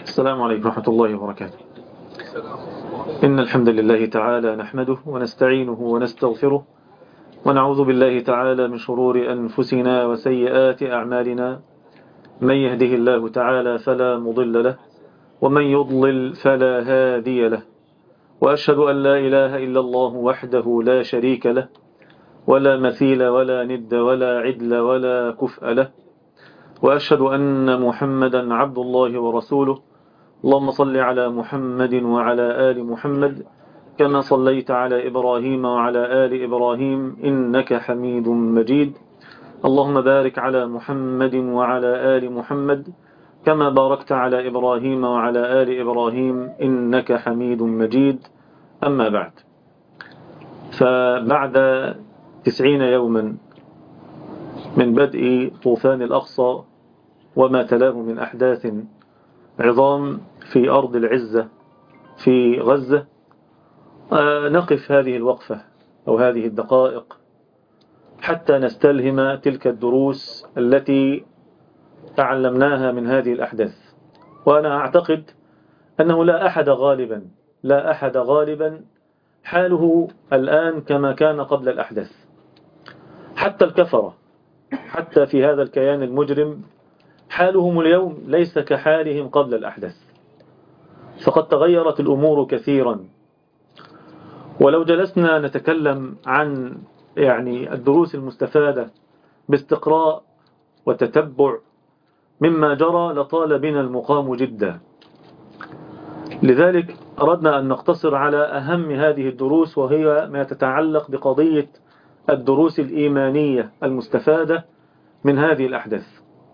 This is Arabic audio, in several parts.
السلام عليكم ورحمة الله وبركاته. إن الحمد لله تعالى نحمده ونستعينه ونستغفره ونعوذ بالله تعالى من شرور أنفسنا وسيئات أعمالنا. من يهده الله تعالى فلا مضل له ومن يضلل فلا هادي له، وأشهد أن لا إله إلا الله وحده لا شريك له ولا مثيل ولا ند ولا عدل ولا كفء له، وأشهد أن محمدا عبد الله ورسوله. اللهم صل على محمد وعلى آل محمد كما صليت على إبراهيم وعلى آل إبراهيم إنك حميد مجيد. اللهم بارك على محمد وعلى آل محمد كما باركت على إبراهيم وعلى آل إبراهيم إنك حميد مجيد. أما بعد، فبعد 90 يوما من بدء طوفان الأقصى وما تلاه من أحداث عظام في أرض العزة في غزة، نقف هذه الوقفة أو هذه الدقائق حتى نستلهم تلك الدروس التي تعلمناها من هذه الأحداث. وأنا أعتقد أنه لا أحد غالبا حاله الآن كما كان قبل الأحداث. حتى الكفرة، حتى في هذا الكيان المجرم، حالهم اليوم ليس كحالهم قبل الأحداث، فقد تغيرت الأمور كثيرا. ولو جلسنا نتكلم عن الدروس المستفادة باستقراء وتتبع مما جرى لطال بنا المقام جدا. لذلك أردنا أن نقتصر على أهم هذه الدروس، وهي ما تتعلق بقضية الدروس الإيمانية المستفادة من هذه الأحداث.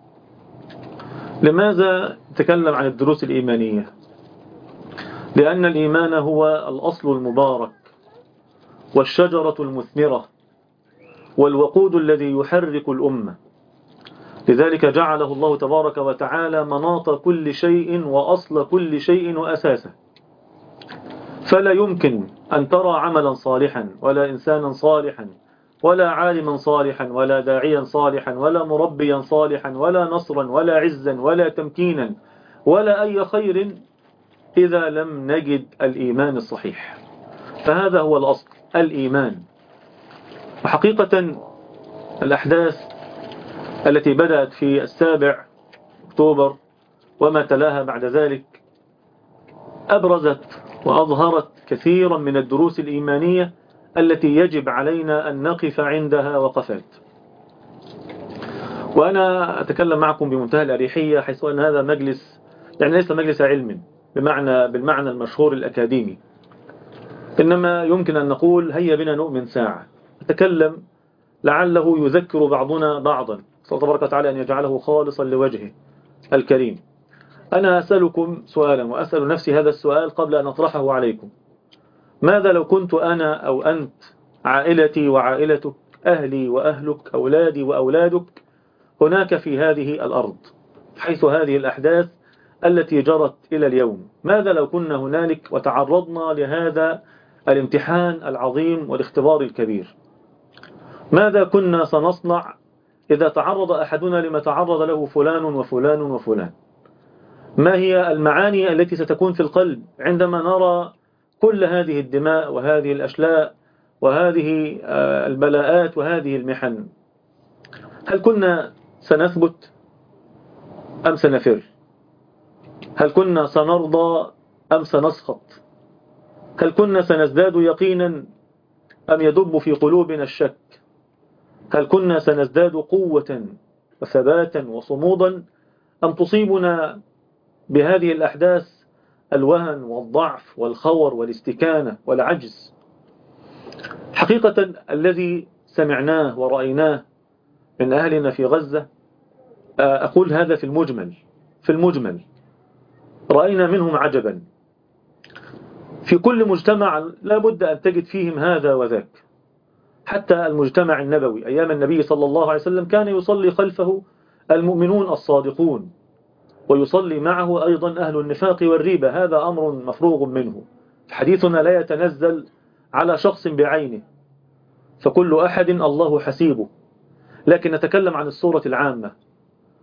لماذا نتكلم عن الدروس الإيمانية؟ لأن الإيمان هو الأصل المبارك والشجرة المثمرة والوقود الذي يحرك الأمة. لذلك جعله الله تبارك وتعالى مناط كل شيء وأصل كل شيء وأساسه. فلا يمكن أن ترى عملا صالحا ولا إنسانا صالحا ولا عالما صالحا ولا داعيا صالحا ولا مربيا صالحا ولا نصرا ولا عزا ولا تمكينا ولا أي خير إذا لم نجد الإيمان الصحيح. فهذا هو الأصل، الإيمان. وحقيقة الأحداث التي بدأت في 7 أكتوبر وما تلاها بعد ذلك أبرزت وأظهرت كثيرا من الدروس الإيمانية التي يجب علينا أن نقف عندها وقفات. وأنا أتكلم معكم بمنتهى الأريحية، حيث أن هذا مجلس ليس مجلس علم بالمعنى المشهور الأكاديمي، إنما يمكن أن نقول هيا بنا نؤمن ساعة، أتكلم لعله يذكر بعضنا بعضا، صلى الله تبارك وتعالى أن يجعله خالصا لوجهه الكريم. أنا أسألكم سؤالا وأسأل نفسي هذا السؤال قبل أن أطرحه عليكم: ماذا لو كنت أنا أو أنت، عائلتي وعائلتك، أهلي وأهلك، أولادي وأولادك، هناك في هذه الأرض حيث هذه الأحداث التي جرت إلى اليوم؟ ماذا لو كنا هنالك وتعرضنا لهذا الامتحان العظيم والاختبار الكبير؟ ماذا كنا سنصنع إذا تعرض أحدنا لما تعرض له فلان وفلان وفلان؟ ما هي المعاني التي ستكون في القلب عندما نرى كل هذه الدماء وهذه الأشلاء وهذه البلاءات وهذه المحن؟ هل كنا سنثبت أم سنفر؟ هل كنا سنرضى أم سنسخط؟ هل كنا سنزداد يقينا أم يدب في قلوبنا الشك؟ هل كنا سنزداد قوة وثباتا وصمودا أم تصيبنا بهذه الأحداث الوهن والضعف والخور والاستكانة والعجز؟ حقيقة الذي سمعناه ورأيناه من أهلنا في غزة، أقول هذا في المجمل رأينا منهم عجبا. في كل مجتمع لا بد أن تجد فيهم هذا وذاك. حتى المجتمع النبوي أيام النبي صلى الله عليه وسلم كان يصلي خلفه المؤمنون الصادقون، ويصلي معه أيضا أهل النفاق والريبة. هذا أمر مفروغ منه. حديثنا لا يتنزل على شخص بعينه، فكل أحد الله حسيبه، لكن نتكلم عن الصورة العامة.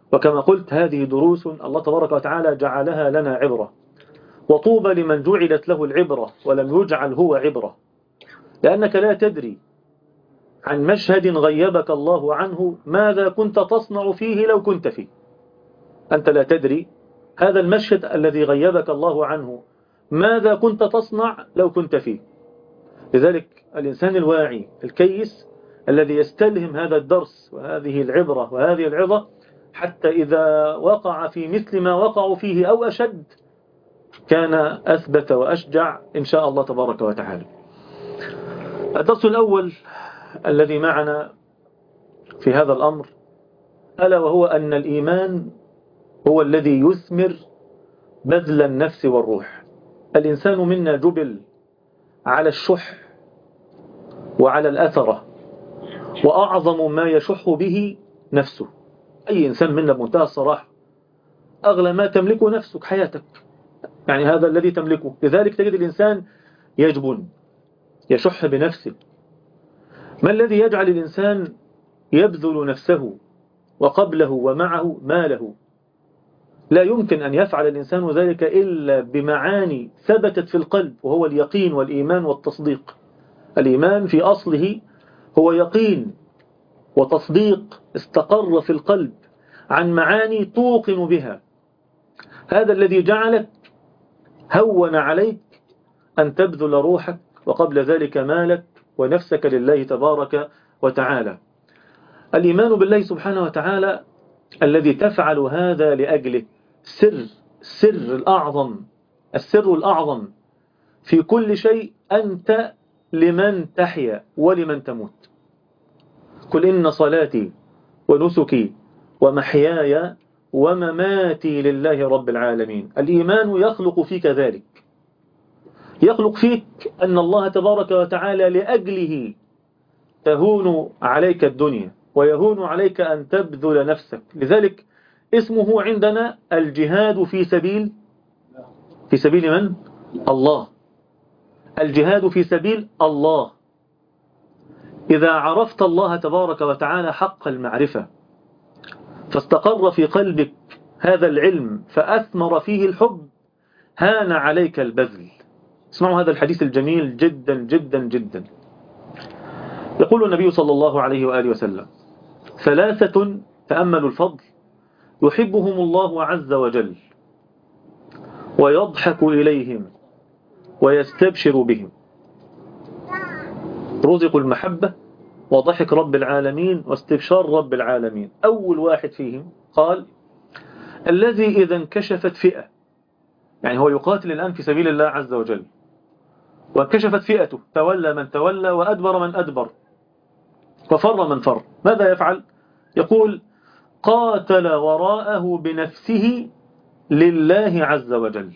وكما قلت هذه دروس الله تبارك وتعالى جعلها لنا عبرة، وطوبى لمن جعلت له العبرة ولم يجعل هو عبرة، لأنك لا تدري عن مشهد غيبك الله عنه ماذا كنت تصنع فيه لو كنت فيه. أنت لا تدري هذا المشهد الذي غيبك الله عنه ماذا كنت تصنع لو كنت فيه. لذلك الإنسان الواعي الكيس الذي يستلهم هذا الدرس وهذه العبرة وهذه العظة، حتى إذا وقع في مثل ما وقعوا فيه أو أشد كان أثبت وأشجع إن شاء الله تبارك وتعالى. الدرس الأول الذي معنا في هذا الأمر ألا وهو أن الإيمان هو الذي يثمر بذل النفس والروح. الإنسان منا جبل على الشح وعلى الأثرة، وأعظم ما يشح به نفسه. أي إنسان منا بمنتهى الصراحة أغلى ما تملكه نفسك، حياتك، يعني هذا الذي تملكه. لذلك تجد الإنسان يجبن يشح بنفسه. ما الذي يجعل الإنسان يبذل نفسه وقبله ومعه ماله؟ لا يمكن أن يفعل الإنسان ذلك إلا بمعاني ثبتت في القلب، وهو اليقين والإيمان والتصديق. الإيمان في أصله هو يقين وتصديق استقر في القلب عن معاني توقن بها. هذا الذي جعلك هون عليك أن تبذل روحك وقبل ذلك مالك ونفسك لله تبارك وتعالى. الإيمان بالله سبحانه وتعالى الذي تفعل هذا لأجله السر الأعظم في كل شيء. أنت لمن تحيا ولمن تموت. قل إن صلاتي ونسكي ومحياي ومماتي لله رب العالمين. الإيمان يخلق فيك ذلك، يخلق فيك أن الله تبارك وتعالى لأجله تهون عليك الدنيا ويهون عليك أن تبذل نفسك. لذلك اسمه عندنا الجهاد في سبيل من؟ الله. الجهاد في سبيل الله. إذا عرفت الله تبارك وتعالى حق المعرفة فاستقر في قلبك هذا العلم فأثمر فيه الحب، هان عليك البذل. اسمعوا هذا الحديث الجميل جدا جدا جدا. يقول النبي صلى الله عليه وآله وسلم: ثلاثة، تأملوا الفضل، يحبهم الله عز وجل ويضحك إليهم ويستبشر بهم. رزقوا المحبة وضحك رب العالمين واستبشار رب العالمين. أول واحد فيهم قال: الذي إذا انكشفت فئة، يعني هو يقاتل الآن في سبيل الله عز وجل، وانكشفت فئته، تولى من تولى وأدبر من أدبر وفر من فر، ماذا يفعل؟ يقول: قاتل وراءه بنفسه لله عز وجل.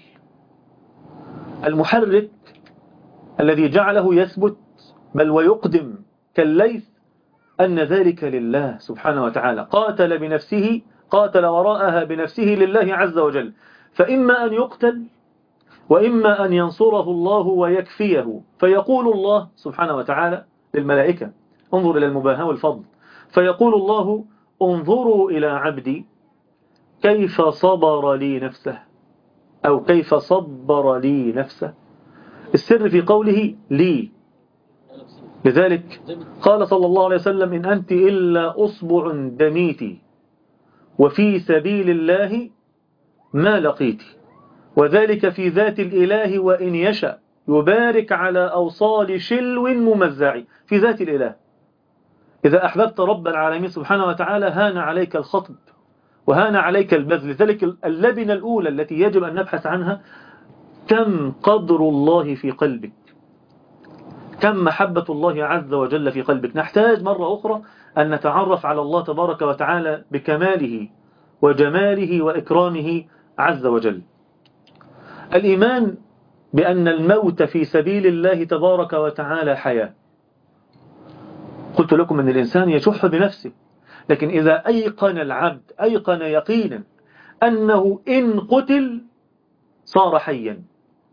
المحرك الذي جعله يثبت بل ويقدم كالليث أن ذلك لله سبحانه وتعالى. قاتل وراءها بنفسه لله عز وجل، فإما أن يقتل وإما أن ينصره الله ويكفيه. فيقول الله سبحانه وتعالى للملائكة: انظر إلى المباهاة والفضل. فيقول الله: انظروا إلى عبدي كيف صبر لي نفسه، أو كيف صبر لي نفسه. السر في قوله لي. لذلك قال صلى الله عليه وسلم: إن أنت إلا أصبع دميتي وفي سبيل الله ما لقيت، وذلك في ذات الإله وإن يشأ يبارك على أوصال شلو ممزع. في ذات الإله إذا أحببت رب العالمين سبحانه وتعالى هان عليك الخطب وهان عليك البذل. لذلك اللبنة الأولى التي يجب أن نبحث عنها: كم قدر الله في قلبك، كم محبة الله عز وجل في قلبك. نحتاج مرة أخرى أن نتعرف على الله تبارك وتعالى بكماله وجماله وإكرامه عز وجل. الإيمان بأن الموت في سبيل الله تبارك وتعالى حياة. قلت لكم أن الإنسان يشح بنفسه، لكن إذا أيقن العبد أيقن يقينا أنه إن قتل صار حيا،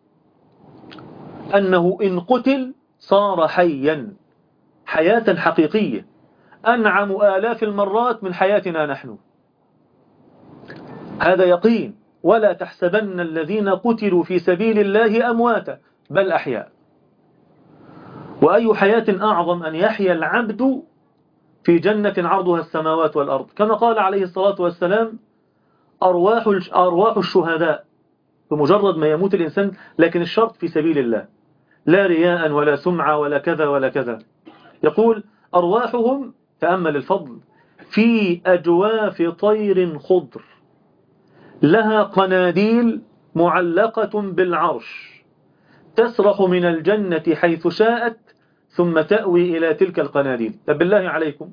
أنه إن قتل صار حيا، حياة حقيقية أنعم آلاف المرات من حياتنا نحن. هذا يقين. ولا تحسبن الذين قتلوا في سبيل الله أمواتا بل أحياء. وأي حياة أعظم أن يحيا العبد في جنة عرضها السماوات والأرض، كما قال عليه الصلاة والسلام: أرواح الشهداء، بمجرد ما يموت الإنسان، لكن الشرط في سبيل الله، لا رياء ولا سمعة ولا كذا ولا كذا. يقول: أرواحهم، تأمل الفضل، في أجواف طير خضر لها قناديل معلقة بالعرش تسرح من الجنة حيث شاءت ثم تأوي إلى تلك القناديل. طب بالله عليكم،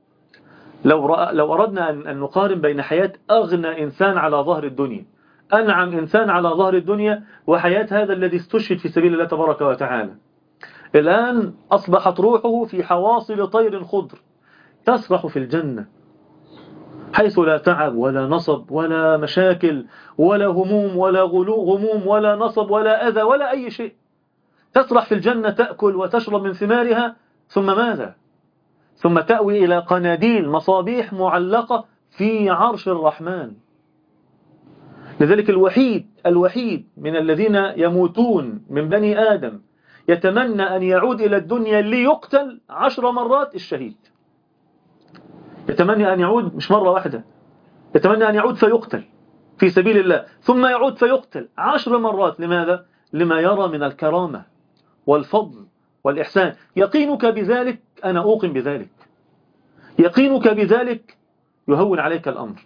لو أردنا أن نقارن بين حياة أغنى إنسان على ظهر الدنيا، أنعم إنسان على ظهر الدنيا، وحياة هذا الذي استشهد في سبيل الله تبارك وتعالى، الآن أصبحت روحه في حواصل طير خضر تسرح في الجنة حيث لا تعب ولا نصب ولا مشاكل ولا هموم ولا غموم ولا نصب ولا أذى ولا أي شيء. تسرح في الجنة، تأكل وتشرب من ثمارها، ثم ماذا؟ ثم تأوي إلى قناديل مصابيح معلقة في عرش الرحمن. لذلك الوحيد من الذين يموتون من بني آدم يتمنى أن يعود إلى الدنيا ليقتل 10 مرات الشهيد. يتمنى أن يعود مش مرة واحدة، يتمنى أن يعود فيقتل في سبيل الله، ثم يعود فيقتل 10 مرات. لماذا؟ لما يرى من الكرامة والفضل والإحسان. يقينك بذلك، أنا أوقن بذلك، يقينك بذلك يهون عليك الأمر.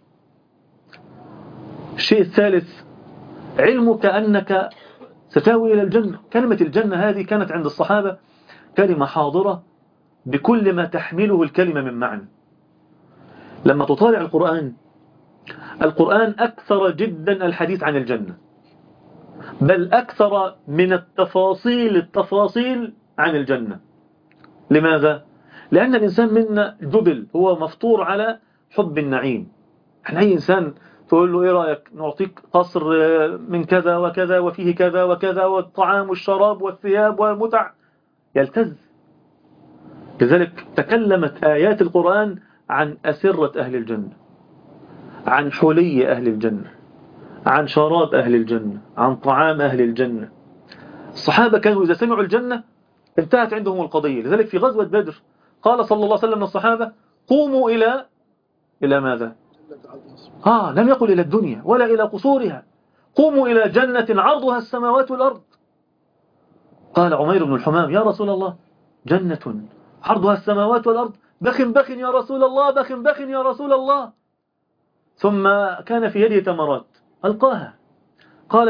الشيء الثالث: علمك أنك ستاوي إلى الجنة. كلمة الجنة هذه كانت عند الصحابة كلمة حاضرة بكل ما تحمله الكلمة من معنى. لما تطالع القرآن أكثر جدا الحديث عن الجنة، بل أكثر من التفاصيل عن الجنة. لماذا؟ لأن الإنسان منا جبل، هو مفطور على حب النعيم. احنا أي إنسان تقول له: إيه رأيك نعطيك قصر من كذا وكذا وفيه كذا وكذا والطعام والشراب والثياب والمتع، يلتز. لذلك تكلمت آيات القرآن عن أسرة أهل الجنة، عن حلي أهل الجنة، عن شراب أهل الجنة، عن طعام أهل الجنة. الصحابة كانوا إذا سمعوا الجنة انتهت عندهم القضية. لذلك في غزوة بدر قال صلى الله عليه وسلم للصحابة: قوموا إلى ماذا؟ لم يقل إلى الدنيا ولا إلى قصورها، قوموا إلى جنة عرضها السماوات والأرض. قال عمير بن الحمام: يا رسول الله، جنة عرضها السماوات والأرض، بخ بخ يا رسول الله، بخ بخ يا رسول الله. ثم كان في يده تمرات ألقاها، قال: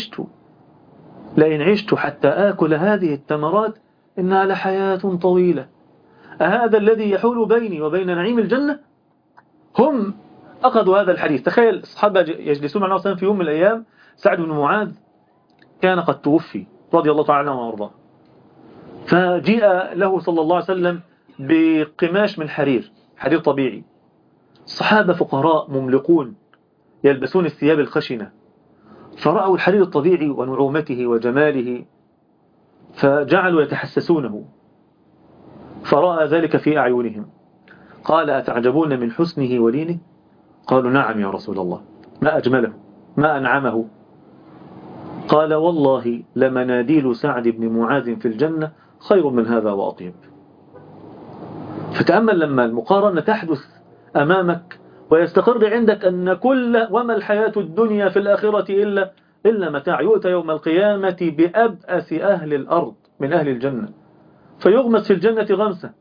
لئن عشت حتى آكل هذه التمرات إنها لحياة طويلة. أهذا الذي يحول بيني وبين نعيم الجنة؟ هم أخذوا هذا الحديث. تخيل الصحابة يجلسون مع النبي صلى الله عليه وسلم في يوم من الأيام، سعد بن معاذ كان قد توفي رضي الله تعالى عنه وارضاه، فجيء له صلى الله عليه وسلم بقماش من حرير طبيعي. الصحابة فقراء مملقون يلبسون الثياب الخشنة، فرأوا الحرير الطبيعي ونعومته وجماله فجعلوا يتحسسونه، فرأى ذلك في أعينهم. قال: أتعجبون من حسنه ولينه؟ قالوا: نعم يا رسول الله، ما أجمله، ما أنعمه. قال: والله لمناديل سعد بن معاذ في الجنة خير من هذا وأطيب. فتأمل لما المقارنة تحدث أمامك ويستقر عندك أن وما الحياة الدنيا في الآخرة إلا متاع. يؤتى يوم القيامة بأبأس أهل الأرض من أهل الجنة فيغمس في الجنة غمسة،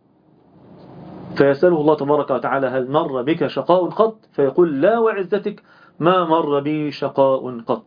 فيسأله الله تبارك وتعالى: هل مر بك شقاء قط؟ فيقول: لا وعزتك ما مر بي شقاء قط.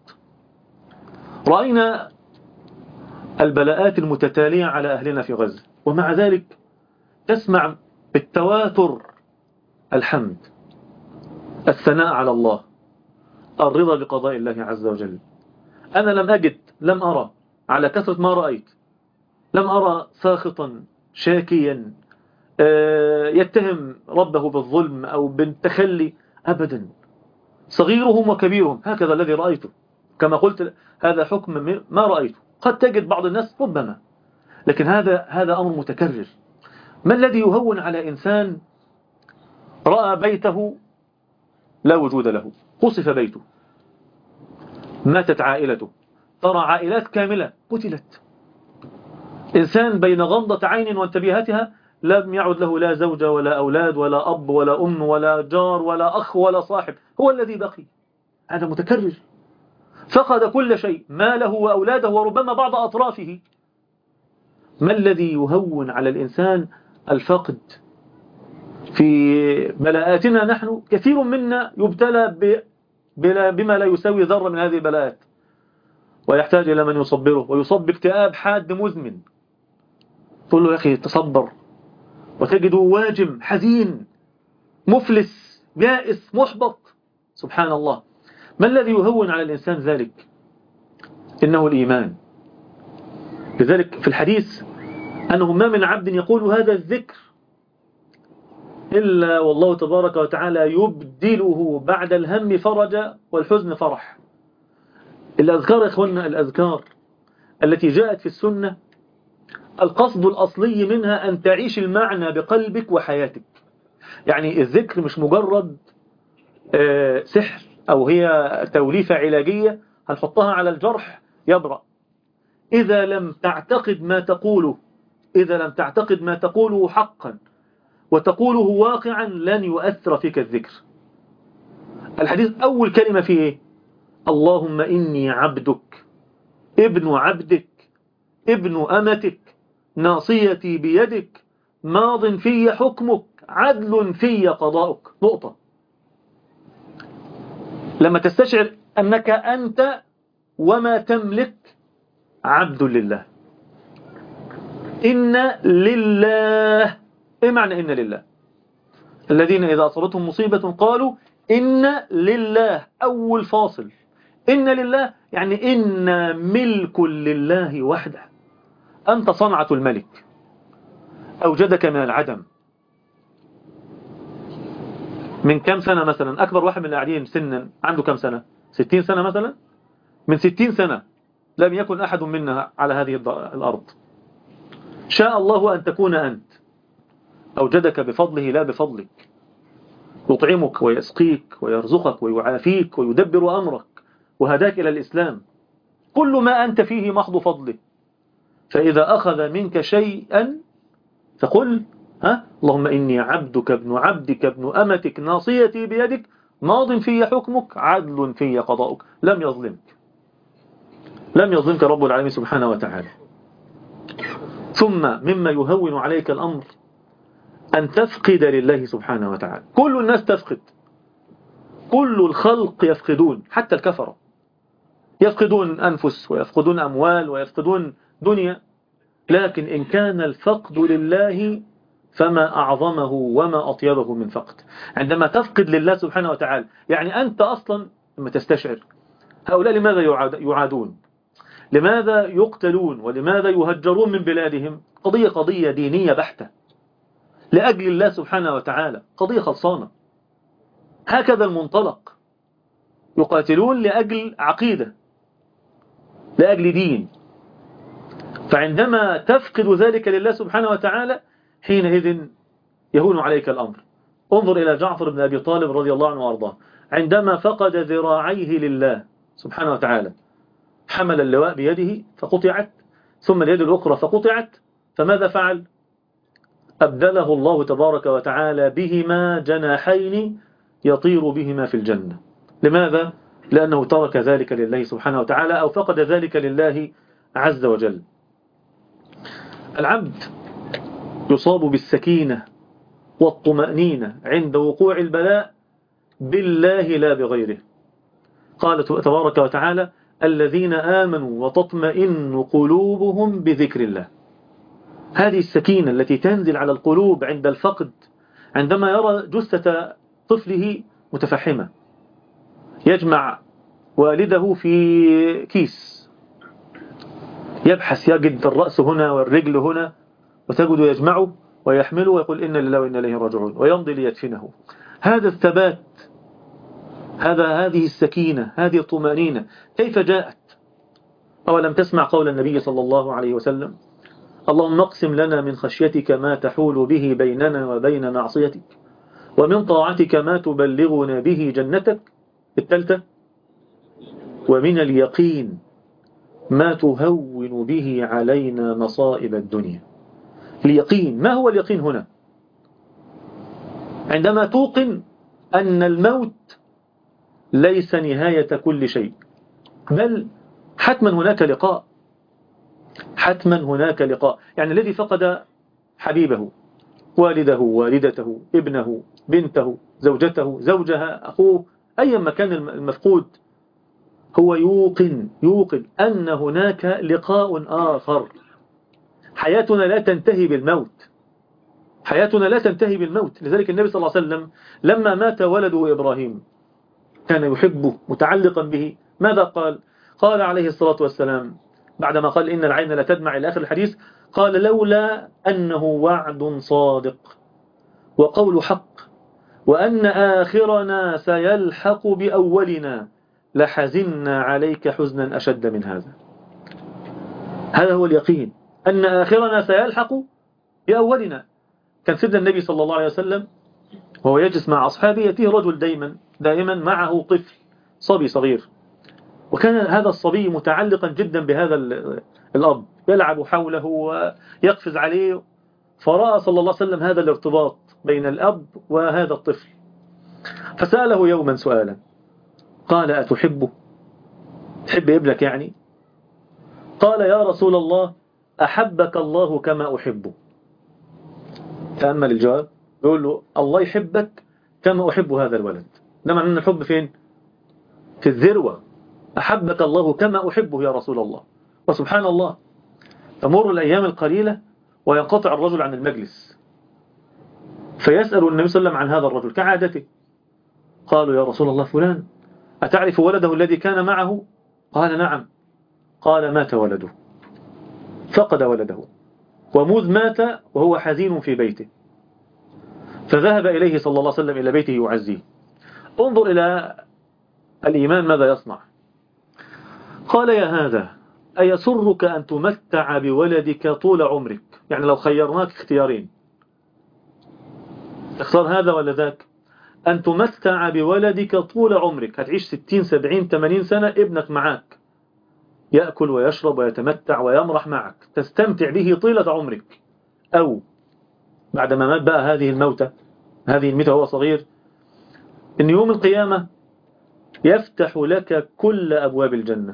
رأينا البلاءات المتتالية على أهلنا في غزة، ومع ذلك تسمع بالتواتر الحمد، الثناء على الله، الرضا بقضاء الله عز وجل. أنا لم أرى على كثرة ما رأيت، لم أرى ساخطا شاكيا يتهم ربه بالظلم أو بالتخلي، أبدا. صغيرهم وكبيرهم هكذا الذي رأيته. كما قلت، هذا حكم ما رأيته. قد تجد بعض الناس ربما، لكن هذا أمر متكرر. ما الذي يهون على إنسان رأى بيته لا وجود له، قصف بيته، ماتت عائلته، ترى عائلات كاملة قتلت. إنسان بين غمضة عين وانتباهتها لم يعد له لا زوجة ولا أولاد ولا أب ولا أم ولا جار ولا أخ ولا صاحب، هو الذي بقي. هذا متكرر، فقد كل شيء، ماله وأولاده وربما بعض أطرافه. ما الذي يهون على الإنسان الفقد؟ في بلاءاتنا نحن كثير منا يبتلى بما لا يساوي ذرة من هذه البلاءات، ويحتاج إلى من يصبره، ويصاب باكتئاب حاد مزمن. تقول له يا أخي تصبر، وتجده واجم حزين مفلس يائس محبط. سبحان الله. ما الذي يهون على الإنسان ذلك؟ إنه الإيمان. لذلك في الحديث أنه ما من عبد يقول هذا الذكر إلا والله تبارك وتعالى يبدله بعد الهم فرجا والحزن فرح. الأذكار يا إخواننا، الأذكار التي جاءت في السنة القصد الأصلي منها أن تعيش المعنى بقلبك وحياتك. يعني الذكر مش مجرد سحر أو هي توليفة علاجية هنحطها على الجرح يبرأ. إذا لم تعتقد ما تقوله حقا وتقوله واقعا لن يؤثر فيك الذكر. الحديث أول كلمة فيه إيه؟ اللهم إني عبدك ابن عبدك ابن أمتك ناصيتي بيدك ماض في حكمك عدل في قضاؤك. نقطة. لما تستشعر أنك أنت وما تملك عبد لله. إن لله. إيه معنى إن لله؟ الذين إذا أصابتهم مصيبة قالوا إن لله. أول فاصل. إن لله يعني إن ملك لله وحده. أنت صنعة الملك، أوجدك من العدم. من كم سنة مثلا؟ أكبر واحد من القاعدين سنا عنده كم سنة؟ 60 سنة مثلا. من 60 سنة لم يكن أحد منا على هذه الأرض. شاء الله أن تكون أنت، أوجدك بفضله لا بفضلك، يطعمك ويسقيك ويرزقك ويعافيك ويدبر أمرك وهداك إلى الإسلام. كل ما أنت فيه محض فضله. فإذا أخذ منك شيئا فقل اللهم إني عبدك ابن عبدك ابن أمتك ناصيتي بيدك ماض في حكمك عدل في قضاؤك. لم يظلمك رب العالمين سبحانه وتعالى. ثم مما يهون عليك الأمر أن تفقد لله سبحانه وتعالى. كل الناس تفقد، كل الخلق يفقدون، حتى الكفرة يفقدون أنفس ويفقدون أموال ويفقدون دنيا. لكن إن كان الفقد لله فما أعظمه وما أطيبه من فقد. عندما تفقد لله سبحانه وتعالى يعني أنت أصلا لما تستشعر هؤلاء لماذا يعادون، لماذا يقتلون، ولماذا يهجرون من بلادهم؟ قضية دينية بحتة لأجل الله سبحانه وتعالى، قضية خلصانة. هكذا المنطلق. يقاتلون لأجل عقيدة، لأجل دين. فعندما تفقد ذلك لله سبحانه وتعالى حينئذ يهون عليك الأمر. انظر إلى جعفر بن أبي طالب رضي الله عنه وأرضاه، عندما فقد ذراعيه لله سبحانه وتعالى حمل اللواء بيده فقطعت، ثم اليد الأخرى فقطعت، فماذا فعل؟ أبدله الله تبارك وتعالى بهما جناحين يطير بهما في الجنة. لماذا؟ لأنه ترك ذلك لله سبحانه وتعالى أو فقد ذلك لله عز وجل. العبد يصاب بالسكينة والطمأنينة عند وقوع البلاء بالله لا بغيره. قال تبارك وتعالى الذين آمنوا وتطمئن قلوبهم بذكر الله. هذه السكينة التي تنزل على القلوب عند الفقد، عندما يرى جثة طفله متفحمة، يجمع والده في كيس، يبحث يجد الرأس هنا والرجل هنا، وتجد يجمعه ويحمله ويقول إن لله وإنا إليه راجعون، ويمضي ليدفنه. هذا الثبات، هذه السكينة، هذه الطمأنينة كيف جاءت؟ أولم تسمع قول النبي صلى الله عليه وسلم اللهم اقسم لنا من خشيتك ما تحول به بيننا وبين معصيتك، ومن طاعتك ما تبلغنا به جنتك، الثالثة: ومن اليقين ما تهون به علينا مصائب الدنيا. اليقين، ما هو اليقين هنا؟ عندما توقن أن الموت ليس نهاية كل شيء، بل حتما هناك لقاء، حتما هناك لقاء. يعني الذي فقد حبيبه، والده، والدته، ابنه، بنته، زوجته، زوجها، أخوه، أي مكان المفقود، هو يوقن أن هناك لقاء آخر. حياتنا لا تنتهي بالموت، حياتنا لا تنتهي بالموت. لذلك النبي صلى الله عليه وسلم لما مات ولده إبراهيم كان يحبه متعلقا به، ماذا قال؟ قال عليه الصلاة والسلام بعدما قال إن العين لا تدمع إلى آخر الحديث، قال: لولا أنه وعد صادق وقول حق وأن آخرنا سيلحق بأولنا لحزنا عليك حزنا أشد من هذا. هذا هو اليقين، أن آخرنا سيلحق بأولنا. كان سيدنا النبي صلى الله عليه وسلم وهو يجلس مع أصحابه يأتيه رجل دائما معه طفل صبي صغير، وكان هذا الصبي متعلقا جدا بهذا الأب، يلعب حوله ويقفز عليه. فرأى صلى الله عليه وسلم هذا الارتباط بين الأب وهذا الطفل، فسأله يوما سؤالا، قال: أتحبه؟ تحب ابنك يعني؟ قال: يا رسول الله، أحبك الله كما أحبه. تأمل الجواب، يقول له: الله يحبك كما أحب هذا الولد. ده معنى أن الحب فين؟ في الذروة. أحبك الله كما أحبه يا رسول الله. وسبحان الله، تمر الأيام القليلة وينقطع الرجل عن المجلس، فيسأل النبي صلى الله عليه وسلم عن هذا الرجل كعادته. قالوا: يا رسول الله، فلان، أتعرف ولده الذي كان معه؟ قال: نعم. قال: مات ولده، فقد ولده، ومذ مات وهو حزين في بيته، فذهب إليه صلى الله عليه وسلم إلى بيته يعزيه. انظر إلى الإيمان ماذا يصنع. قال: يا هذا، أيسرك أن تمتع بولدك طول عمرك؟ يعني لو خيرناك اختيارين، اختار هذا ولا ذاك؟ أن تمتع بولدك طول عمرك، هتعيش 60 70 80 سنة ابنك معك، يأكل ويشرب ويتمتع ويمرح معك، تستمتع به طيلة عمرك، أو بعدما مات بقى هذه الميتة وهو صغير، إن يوم القيامة يفتح لك كل أبواب الجنة.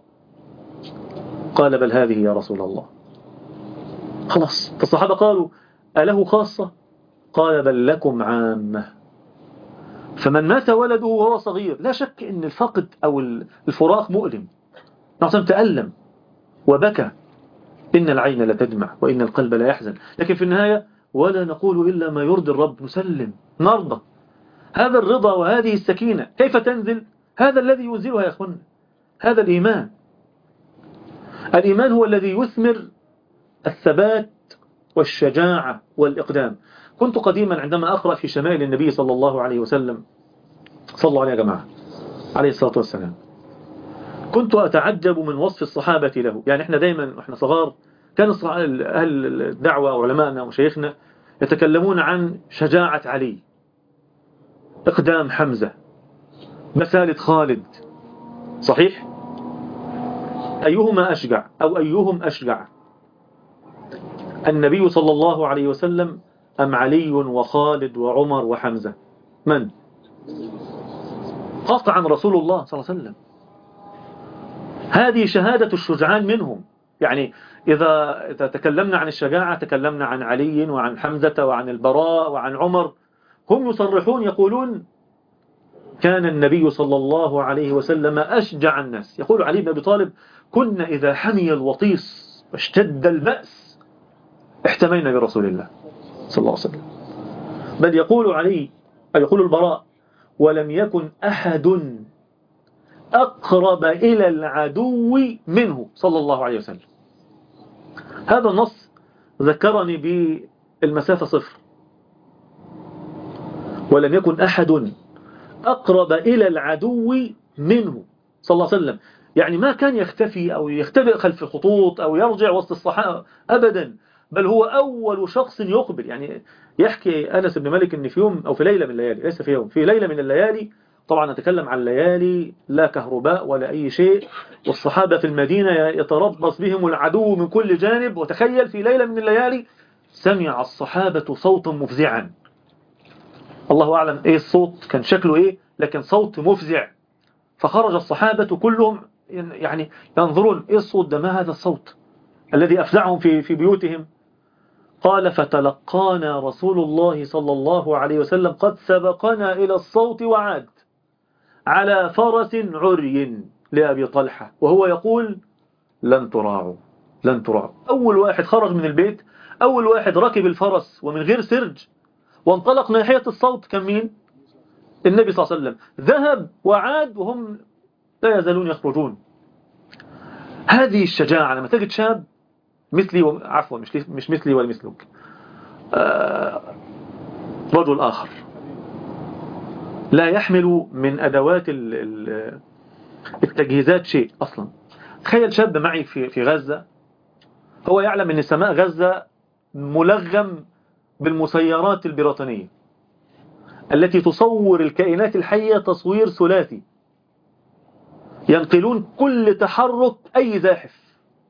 قال: بل هذه يا رسول الله. خلاص، فالصحابة قالوا: أله خاصة؟ قال: بل لكم عامة. فمن مات ولده وهو صغير، لا شك أن الفقد أو الفراق مؤلم، نعم تألم وبكى، إن العين لا تدمع وإن القلب لا يحزن، لكن في النهاية ولا نقول إلا ما يرضي الرب، نسلم نرضى. هذا الرضا وهذه السكينة كيف تنزل؟ هذا الذي ينزلها يا أخوانا، هذا الإيمان. الإيمان هو الذي يثمر الثبات والشجاعة والإقدام. كنت قديما عندما أقرأ في شمائل النبي صلى الله عليه وسلم، صلى الله عليه يا جماعة عليه الصلاة والسلام، كنت أتعجب من وصف الصحابة له. يعني احنا دايما واحنا صغار كان أهل الدعوة وعلماءنا وشيخنا يتكلمون عن شجاعة علي، إقدام حمزة، مسالة خالد. صحيح؟ أيهما أشجع أو أيهم أشجع، النبي صلى الله عليه وسلم أم علي وخالد وعمر وحمزة؟ من؟ قطعا رسول الله صلى الله عليه وسلم. هذه شهادة الشجعان منهم. يعني إذا تكلمنا عن الشجاعة تكلمنا عن علي وعن حمزة وعن البراء وعن عمر. هم يصرحون يقولون: كان النبي صلى الله عليه وسلم أشجع الناس. يقول علي بن أبي طالب: كنا إذا حمي الوطيس واشتد البأس احتمينا برسول الله صلى الله عليه وسلم. بل يقول علي، أو يقول البراء: ولم يكن أحد أقرب إلى العدو منه صلى الله عليه وسلم. هذا النص ذكرني بالمسافة 0. ولم يكن أحد أقرب إلى العدو منه صلى الله عليه وسلم. يعني ما كان يختفي أو يختبئ خلف الخطوط أو يرجع وسط الصحابة أبدا، بل هو أول شخص يقبل. يعني يحكي أنس بن مالك أن في يوم أو في ليلة من الليالي، ليس في يوم، في ليلة من الليالي، طبعا نتكلم عن ليالي لا كهرباء ولا أي شيء، والصحابة في المدينة يتربص بهم العدو من كل جانب. وتخيل في ليلة من الليالي سمع الصحابة صوتا مفزعا، الله أعلم إيه الصوت كان شكله إيه، لكن صوت مفزع. فخرج الصحابة كلهم يعني ينظرون إيه الصوت ده، ما هذا الصوت الذي أفزعهم في بيوتهم. قال فتلقانا رسول الله صلى الله عليه وسلم قد سبقنا إلى الصوت وعاد على فرس عري لأبي طلحة وهو يقول لن تراعوا لن تراعوا. أول واحد خرج من البيت، أول واحد ركب الفرس ومن غير سرج وانطلق ناحية الصوت كان مين؟ النبي صلى الله عليه وسلم. ذهب وعاد وهم لا يزالون يخرجون. هذه الشجاعة لما تجد شاب مثلي عفوا مش مثلي ولا مثلك، رجل آخر لا يحمل من أدوات التجهيزات شيء أصلا. تخيل شاب معي في غزة، هو يعلم أن سماء غزة ملغم بالمسيرات البريطانية التي تصور الكائنات الحية تصوير ثلاثي، ينقلون كل تحرك أي زاحف.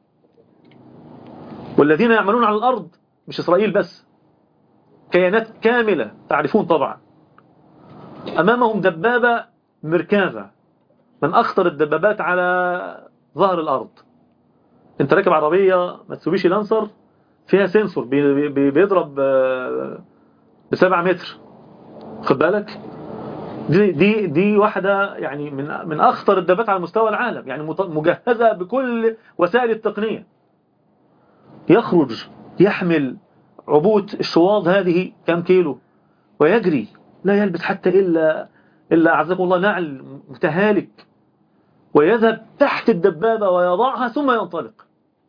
والذين يعملون على الأرض مش إسرائيل بس، كيانات كاملة تعرفون طبعا. أمامهم دبابة مركافة من أخطر الدبابات على ظهر الأرض. أنت راكب عربية ماتسوبيشي لانسر فيها سنسور بيضرب ب7 متر، خد بالك. دي واحدة يعني من أخطر الدبابات على مستوى العالم، يعني مجهزة بكل وسائل التقنية. يخرج يحمل عبوة الشواظ هذه كم كيلو ويجري، لا يلبس حتى إلا أعزكم الله نعل متهالك، ويذهب تحت الدبابة ويضعها ثم ينطلق.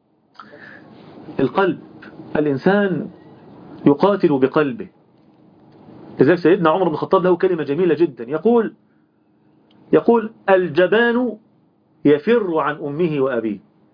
القلب، الإنسان يقاتل بقلبه. لذلك سيدنا عمر بن الخطاب له كلمة جميلة جدا، يقول الجبان يفر عن أمه وأبيه،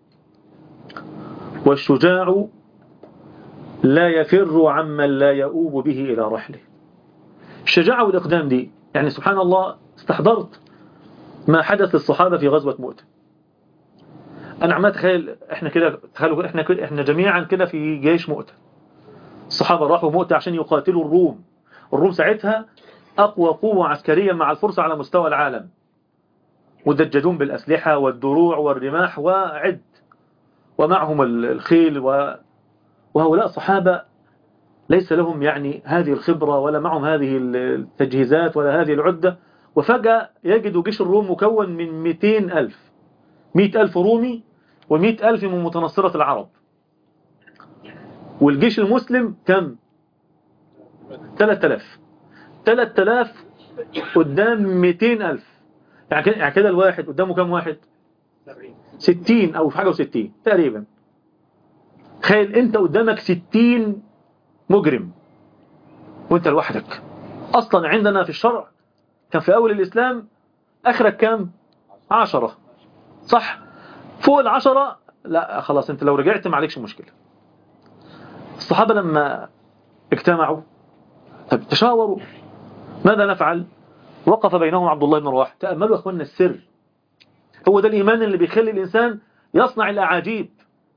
والشجاع لا يفر عمن لا يؤوب به إلى رحله. الشجاعة والإقدام دي يعني سبحان الله. استحضرت ما حدث للصحابة في غزوة مؤتة. أنا عمال أتخيل إحنا كده، تخيلوا إحنا جميعا كده في جيش مؤتة. الصحابة راحوا مؤتة عشان يقاتلوا الروم. الروم ساعتها أقوى قوة عسكرية مع الفرس على مستوى العالم، مدججون بالأسلحة والدروع والرماح وعد، ومعهم الخيل وهؤلاء صحابة ليس لهم يعني هذه الخبرة ولا معهم هذه التجهيزات ولا هذه العدة. وفجأة يجدوا جيش الروم مكون من 200,000، 100,000 رومي و100,000 من متنصرة العرب. والجيش المسلم كم؟ 3000 قدام 200,000. يعني كده الواحد قدامه كم واحد؟ 60 أو حاجة و60 تقريبا. تخيل أنت قدامك 60 مجرم وأنت لوحدك. أصلا عندنا في الشرع كان في أول الإسلام آخرك كام؟ 10 صح؟ فوق 10 لا خلاص، أنت لو رجعت ما عليكش مشكلة. الصحابة لما اجتمعوا تشاوروا ماذا نفعل؟ وقف بينهم عبد الله بن رواحة. تأملوا يا أخوانا السر، هو ده الإيمان اللي بيخلي الإنسان يصنع الأعاجيب.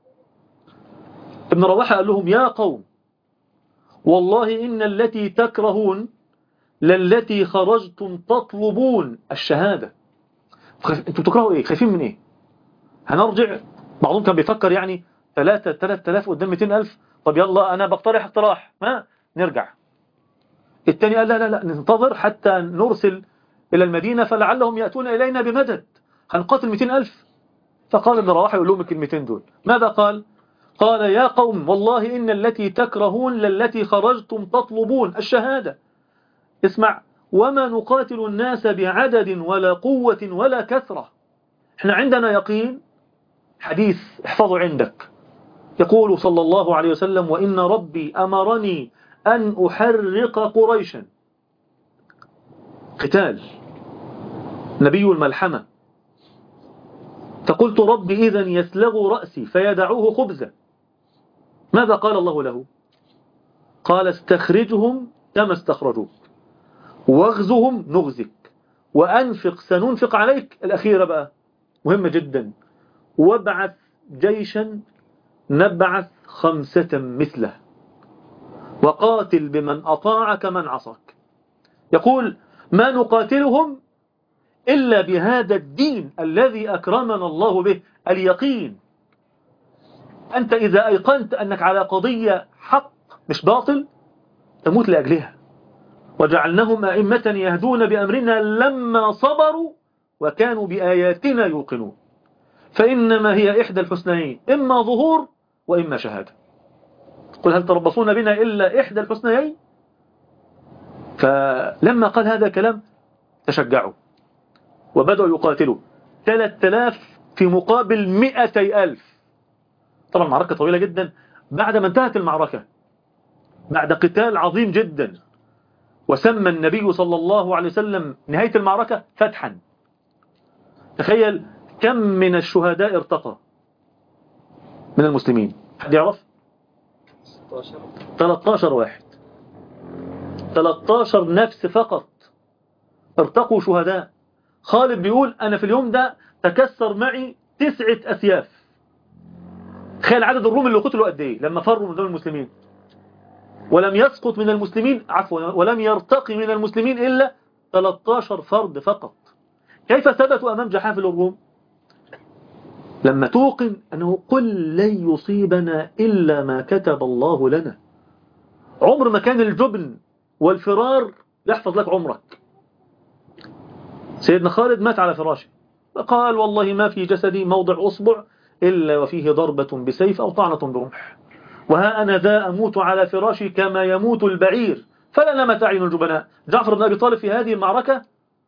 ابن رواحة قال لهم يا قوم والله إن التي تكرهون للتي خرجتم تطلبون الشهادة. انتوا بتكرهوا ايه؟ خايفين من ايه؟ هنرجع. بعضهم كان بيفكر يعني 3000 قدام 200,000، طب يلا انا بقترح اقتراح ما نرجع. الثاني قال لا ننتظر حتى نرسل الى المدينة فلعلهم يأتون الينا بمدد، هنقاتل 200,000. فقال ابن رواحة يقول لهم الكلمتين دول. ماذا قال؟ قال يا قوم والله إن التي تكرهون للتي خرجتم تطلبون الشهادة. اسمع، وما نقاتل الناس بعدد ولا قوة ولا كثرة، احنا عندنا يقين. حديث احفظه عندك، يقول صلى الله عليه وسلم وإن ربي أمرني أن أحرق قريشا. قتال نبي الملحمة. فقلت ربي إذن يسلغ رأسي فيدعوه خبزا. ماذا قال الله له؟ قال استخرجهم كما استخرجوك واغزهم نغزك وأنفق سننفق عليك. الأخيرة بقى مهمة جدا: وابعث جيشا نبعث 5 مثله وقاتل بمن أطاعك من عصاك. يقول: ما نقاتلهم إلا بهذا الدين الذي أكرمنا الله به، اليقين. أنت إذا أيقنت أنك على قضية حق مش باطل تموت لأجلها. وجعلناهم أئمة يهدون بأمرنا لما صبروا وكانوا بآياتنا يوقنون. فإنما هي إحدى الحسنيين، إما ظهور وإما شهادة. قل هل تربصون بنا إلا إحدى الحسنيين. فلما قال هذا الكلام تشجعوا وبدأوا يقاتلوا. 3000 في مقابل 200,000. طبعا معركة طويلة جدا. بعد ما انتهت المعركة بعد قتال عظيم جدا، وسمى النبي صلى الله عليه وسلم نهاية المعركة فتحا. تخيل كم من الشهداء ارتقى من المسلمين؟ حد يعرف؟ 13 واحد، 13 نفس فقط ارتقوا شهداء. خالد بيقول: أنا في اليوم ده تكسر معي 9 أسياف. تخيل عدد الروم اللي قتلوا قد ايه لما فروا من دول المسلمين. ولم يسقط من المسلمين، عفوا، ولم يرتقي من المسلمين إلا 13 فرد فقط. كيف ثبتوا أمام جحافل الروم؟ لما توقن أنه: قل لن يصيبنا إلا ما كتب الله لنا. عمر ما كان الجبن والفرار يحفظ لك عمرك. سيدنا خالد مات على فراشه، قال: والله ما في جسدي موضع أصبع إلا وفيه ضربة بسيف أو طعنة برمح، وها أنا ذا أموت على فراشي كما يموت البعير فلا نمت أعين الجبناء. جعفر بن أبي طالب في هذه المعركة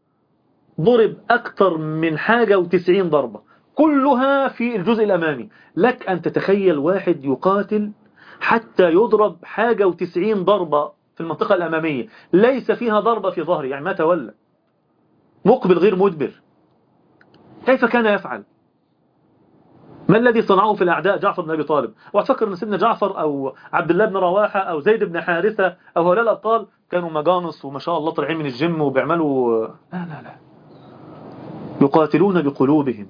ضرب أكثر من حاجة و90 ضربة، كلها في الجزء الأمامي. لك أن تتخيل واحد يقاتل حتى يضرب حاجة و90 ضربة في المنطقة الأمامية، ليس فيها ضربة في ظهره، يعني ما تولى، مقبل غير مدبر. كيف كان يفعل؟ ما الذي صنعه في الأعداء جعفر بن أبي طالب؟ وأتفكر أن سيدنا جعفر أو عبد الله بن رواحة أو زيد بن حارثة أو هؤلاء الأبطال كانوا مجانص وما شاء الله طالعين من الجيم وبيعملوا. لا لا لا، يقاتلون بقلوبهم.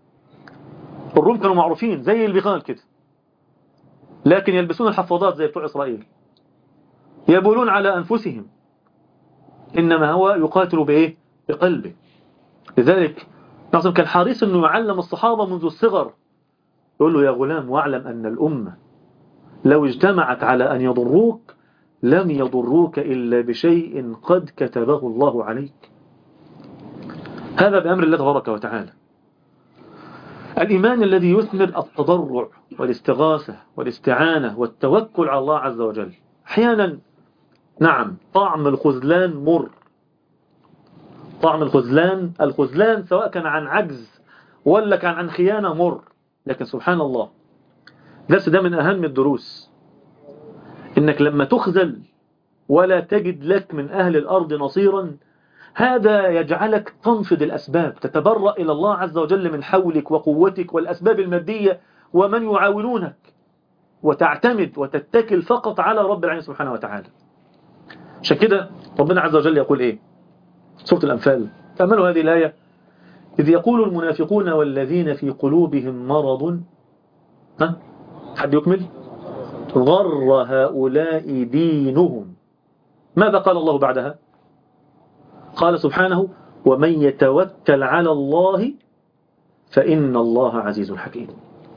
الروم كانوا معروفين زي البغال كده، لكن يلبسون الحفاضات زي بتوع إسرائيل، يبولون على أنفسهم. إنما هو يقاتل بإيه؟ بقلبه. لذلك نعم كان حريص أنه يعلم الصحابة منذ الصغر، يقول له: يا غلام، واعلم أن الأمة لو اجتمعت على أن يضروك لم يضروك إلا بشيء قد كتبه الله عليك. هذا بأمر الله تبارك وتعالى. الإيمان الذي يثمر التضرع والاستغاثة والاستعانة والتوكل على الله عز وجل. أحيانا نعم طعم الخذلان مر، طعم الخذلان سواء كان عن عجز ولا كان عن خيانة مر، لكن سبحان الله درس ده من أهم الدروس. إنك لما تخذل ولا تجد لك من أهل الأرض نصيرا، هذا يجعلك تنفض الأسباب، تتبرأ إلى الله عز وجل من حولك وقوتك والأسباب المادية ومن يعاونونك، وتعتمد وتتكل فقط على رب العالمين سبحانه وتعالى. عشان كده ربنا عز وجل يقول إيه؟ سورة الأنفال، تأملوا هذه الآية: إذ يقول المنافقون والذين في قلوبهم مرض، حد يكمل؟ غر هؤلاء دينهم. ماذا قال الله بعدها؟ قال سبحانه: ومن يتوكل على الله فإن الله عزيز حكيم.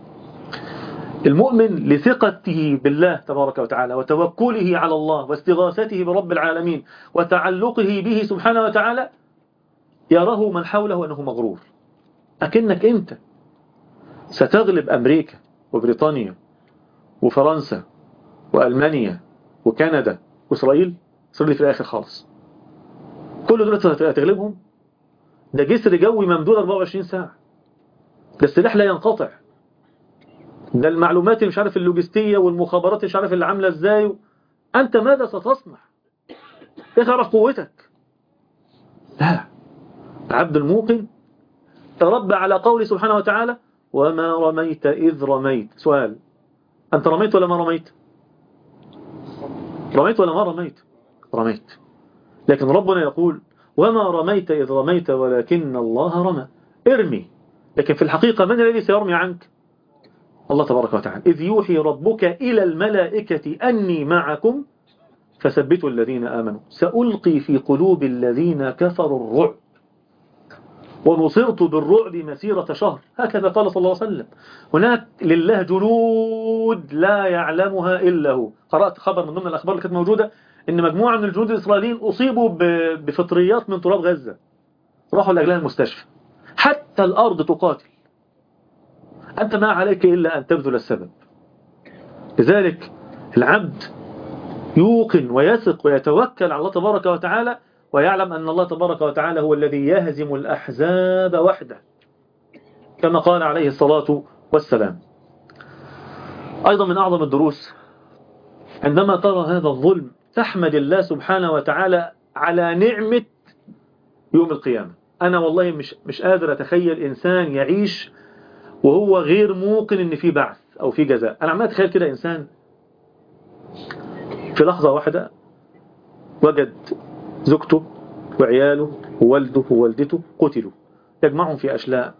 المؤمن لثقته بالله تبارك وتعالى وتوكله على الله واستغاثته برب العالمين وتعلقه به سبحانه وتعالى يراه من حوله أنه مغرور، أكنك أنت ستغلب أمريكا وبريطانيا وفرنسا وألمانيا وكندا وإسرائيل. إسرائيل في الآخر خالص، كل دول هتغلبهم. ده جسر جوي ممدود 24 ساعة، ده السلاح لا ينقطع، ده المعلومات اللي مش عارف اللوجستية والمخابرات اللي مش عارف اللي عاملة ازاي. أنت ماذا ستصنع؟ كيف تعرف قوتك؟ لا، عبد الموقن تربى على قول سبحانه وتعالى: وما رميت إذ رميت. سؤال: أنت رميت ولا ما رميت؟ رميت ولا ما رميت؟ رميت. لكن ربنا يقول: وما رميت إذ رميت ولكن الله رمى. ارمي، لكن في الحقيقة من الذي سيرمي عنك؟ الله تبارك وتعالى. إذ يوحي ربك إلى الملائكة أني معكم فثبتوا الذين آمنوا سألقي في قلوب الذين كفروا الرعب ونصرت بالرعب مسيرة شهر. هكذا قال صلى الله عليه وسلم. هناك لله جنود لا يعلمها إلا هو. قرأت خبر من ضمن الأخبار اللي كانت موجودة إن مجموعة من الجنود الإسرائيليين أصيبوا بفطريات من تراب غزة، راحوا لأجلها المستشفى. حتى الأرض تقاتل، أنت ما عليك إلا أن تبذل السبب. لذلك العبد يوقن ويثق ويتوكل على الله تبارك وتعالى، ويعلم أن الله تبارك وتعالى هو الذي يهزم الأحزاب وحده، كما قال عليه الصلاة والسلام. أيضا من أعظم الدروس عندما ترى هذا الظلم تحمد الله سبحانه وتعالى على نعمة يوم القيامة. أنا والله مش قادر أتخيل إنسان يعيش وهو غير موقن إن في بعث أو في جزاء. أنا عمال أتخيل كده إنسان في لحظة واحدة وجد زوجته وعياله ووالده ووالدته قتلوا، يجمعهم في أشلاء،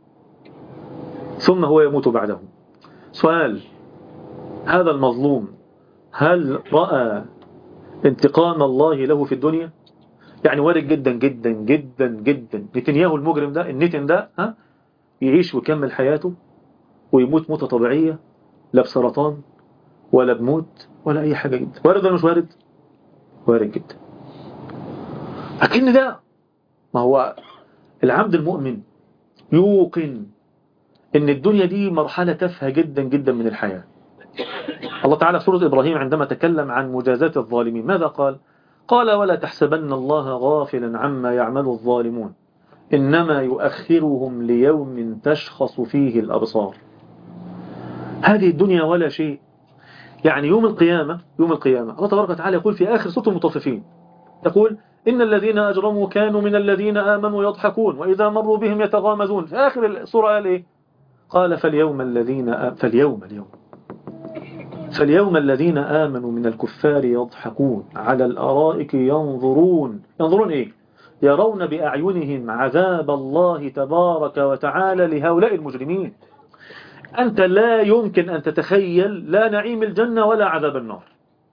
ثم هو يموت بعدهم. سؤال: هذا المظلوم هل رأى انتقام الله له في الدنيا؟ يعني وارد جدا جدا جدا جدا نتنياهو المجرم ده، النتن ده، يعيش ويكمل حياته ويموت موتة طبيعية، لا بسرطان ولا بموت ولا أي حاجة جدا. وارد ولا مش وارد؟ وارد جدا. لكن ده، ما هو العبد المؤمن يوقن ان الدنيا دي مرحلة تافهة جدا جدا من الحياة. الله تعالى في سورة إبراهيم عندما تكلم عن مجازات الظالمين ماذا قال؟ قال: ولا تحسبن الله غافلا عما يعمل الظالمون إنما يؤخرهم ليوم تشخص فيه الأبصار. هذه الدنيا ولا شيء. يعني يوم القيامة الله تبارك وتعالى يقول في آخر سورة المطففين، يقول: إن الذين أجرموا كانوا من الذين آمنوا يضحكون وإذا مروا بهم يتغامزون. في آخر السورة قال إيه؟ قال: فاليوم الذين آمنوا من الكفار يضحكون على الأرائك ينظرون إيه؟ يرون بأعينهم عذاب الله تبارك وتعالى لهؤلاء المجرمين. أنت لا يمكن أن تتخيل لا نعيم الجنة ولا عذاب النار.